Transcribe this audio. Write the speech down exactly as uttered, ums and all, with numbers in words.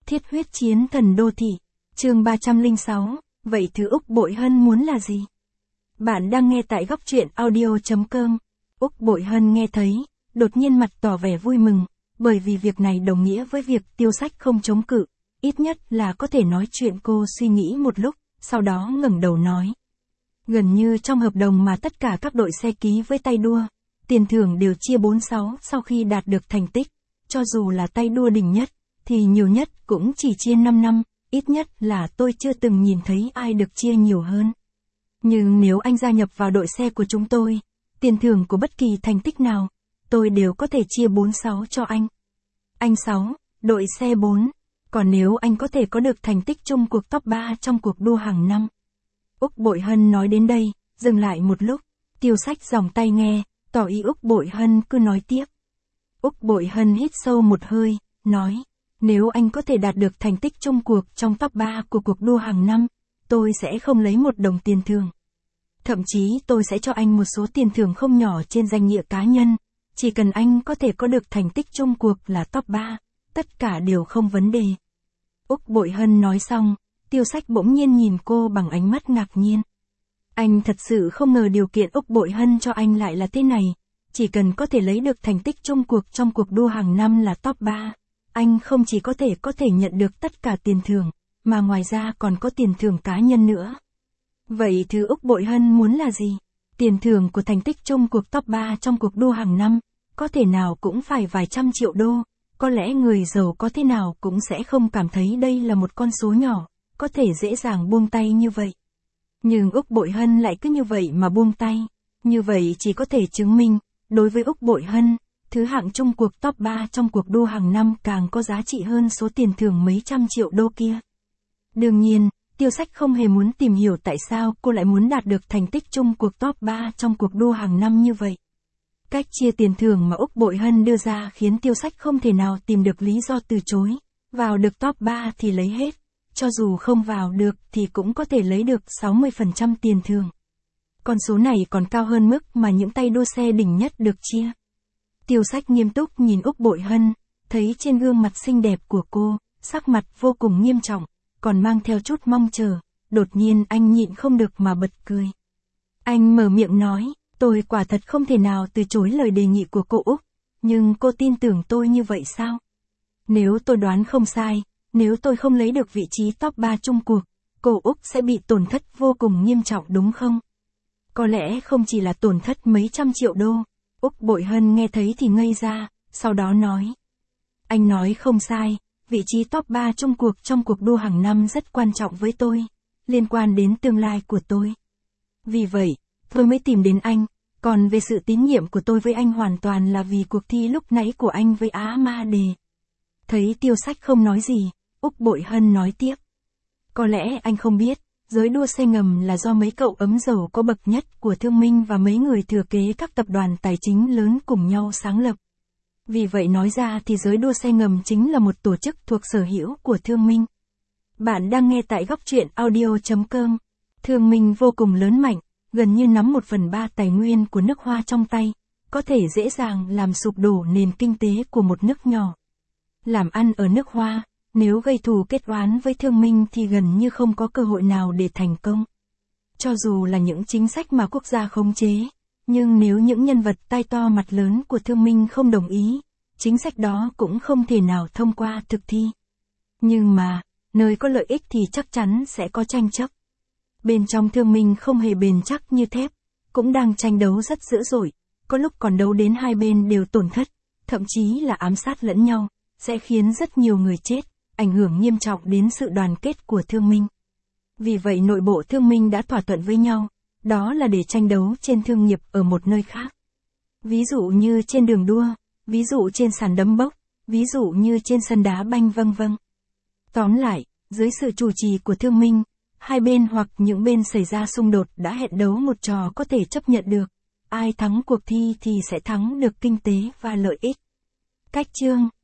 Thiết huyết chiến thần đô thị. Chương ba trăm lẻ sáu, vậy thứ Úc Bội Hân muốn là gì? Bạn đang nghe tại góc truyện audio chấm com. Úc Bội Hân nghe thấy, đột nhiên mặt tỏ vẻ vui mừng, bởi vì việc này đồng nghĩa với việc Tiêu Sách không chống cự, ít nhất là có thể nói chuyện. Cô suy nghĩ một lúc, sau đó ngẩng đầu nói. Gần như trong hợp đồng mà tất cả các đội xe ký với tay đua, tiền thưởng đều chia bốn sáu sau khi đạt được thành tích, cho dù là tay đua đỉnh nhất, thì nhiều nhất cũng chỉ chia năm năm, ít nhất là tôi chưa từng nhìn thấy ai được chia nhiều hơn. Nhưng nếu anh gia nhập vào đội xe của chúng tôi, tiền thưởng của bất kỳ thành tích nào, tôi đều có thể chia bốn sáu cho anh. Anh sáu, đội xe bốn, còn nếu anh có thể có được thành tích chung cuộc top ba trong cuộc đua hàng năm. Úc Bội Hân nói đến đây, dừng lại một lúc, Tiêu Sách giòng tay nghe, tỏ ý Úc Bội Hân cứ nói tiếp. Úc Bội Hân hít sâu một hơi, nói, nếu anh có thể đạt được thành tích chung cuộc trong top ba của cuộc đua hàng năm, tôi sẽ không lấy một đồng tiền thưởng. Thậm chí tôi sẽ cho anh một số tiền thưởng không nhỏ trên danh nghĩa cá nhân, chỉ cần anh có thể có được thành tích chung cuộc là top ba, tất cả đều không vấn đề. Úc Bội Hân nói xong, Tiêu Sách bỗng nhiên nhìn cô bằng ánh mắt ngạc nhiên. Anh thật sự không ngờ điều kiện Úc Bội Hân cho anh lại là thế này, chỉ cần có thể lấy được thành tích chung cuộc trong cuộc đua hàng năm là top ba, anh không chỉ có thể có thể nhận được tất cả tiền thưởng, mà ngoài ra còn có tiền thưởng cá nhân nữa. Vậy thứ Úc Bội Hân muốn là gì? Tiền thưởng của thành tích chung cuộc top ba trong cuộc đua hàng năm, có thể nào cũng phải vài trăm triệu đô, có lẽ người giàu có thế nào cũng sẽ không cảm thấy đây là một con số nhỏ, có thể dễ dàng buông tay như vậy. Nhưng Úc Bội Hân lại cứ như vậy mà buông tay, như vậy chỉ có thể chứng minh, đối với Úc Bội Hân, thứ hạng chung cuộc top ba trong cuộc đua hàng năm càng có giá trị hơn số tiền thưởng mấy trăm triệu đô kia. Đương nhiên, Tiêu Sách không hề muốn tìm hiểu tại sao cô lại muốn đạt được thành tích chung cuộc top ba trong cuộc đua hàng năm như vậy. Cách chia tiền thưởng mà Úc Bội Hân đưa ra khiến Tiêu Sách không thể nào tìm được lý do từ chối. Vào được top ba thì lấy hết, cho dù không vào được thì cũng có thể lấy được sáu mươi phần trăm tiền thưởng. Con số này còn cao hơn mức mà những tay đua xe đỉnh nhất được chia. Tiêu Sách nghiêm túc nhìn Úc Bội Hân, thấy trên gương mặt xinh đẹp của cô, sắc mặt vô cùng nghiêm trọng, còn mang theo chút mong chờ, đột nhiên anh nhịn không được mà bật cười. Anh mở miệng nói, tôi quả thật không thể nào từ chối lời đề nghị của cô Úc, nhưng cô tin tưởng tôi như vậy sao? Nếu tôi đoán không sai, nếu tôi không lấy được vị trí top ba chung cuộc, cô Úc sẽ bị tổn thất vô cùng nghiêm trọng đúng không? Có lẽ không chỉ là tổn thất mấy trăm triệu đô. Úc Bội Hân nghe thấy thì ngây ra, sau đó nói. Anh nói không sai, vị trí top ba chung cuộc trong cuộc đua hàng năm rất quan trọng với tôi, liên quan đến tương lai của tôi. Vì vậy, tôi mới tìm đến anh, còn về sự tín nhiệm của tôi với anh hoàn toàn là vì cuộc thi lúc nãy của anh với Á Ma Đề. Thấy Tiêu Sách không nói gì, Úc Bội Hân nói tiếp. Có lẽ anh không biết, giới đua xe ngầm là do mấy cậu ấm giàu có bậc nhất của Thương Minh và mấy người thừa kế các tập đoàn tài chính lớn cùng nhau sáng lập. Vì vậy nói ra thì giới đua xe ngầm chính là một tổ chức thuộc sở hữu của Thương Minh. Bạn đang nghe tại góc truyện audio chấm com. Thương Minh vô cùng lớn mạnh, gần như nắm một phần ba tài nguyên của nước Hoa trong tay, có thể dễ dàng làm sụp đổ nền kinh tế của một nước nhỏ. Làm ăn ở nước Hoa, nếu gây thù kết oán với Thương Minh thì gần như không có cơ hội nào để thành công. Cho dù là những chính sách mà quốc gia khống chế, nhưng nếu những nhân vật tai to mặt lớn của Thương Minh không đồng ý, chính sách đó cũng không thể nào thông qua thực thi. Nhưng mà, nơi có lợi ích thì chắc chắn sẽ có tranh chấp. Bên trong Thương Minh không hề bền chắc như thép, cũng đang tranh đấu rất dữ dội, có lúc còn đấu đến hai bên đều tổn thất, thậm chí là ám sát lẫn nhau, sẽ khiến rất nhiều người chết, ảnh hưởng nghiêm trọng đến sự đoàn kết của Thương Minh. Vì vậy nội bộ Thương Minh đã thỏa thuận với nhau, đó là để tranh đấu trên thương nghiệp ở một nơi khác. Ví dụ như trên đường đua, ví dụ trên sàn đấm bốc, ví dụ như trên sân đá banh vân vân. Tóm lại, dưới sự chủ trì của Thương Minh, hai bên hoặc những bên xảy ra xung đột đã hẹn đấu một trò có thể chấp nhận được. Ai thắng cuộc thi thì sẽ thắng được kinh tế và lợi ích. Cách chương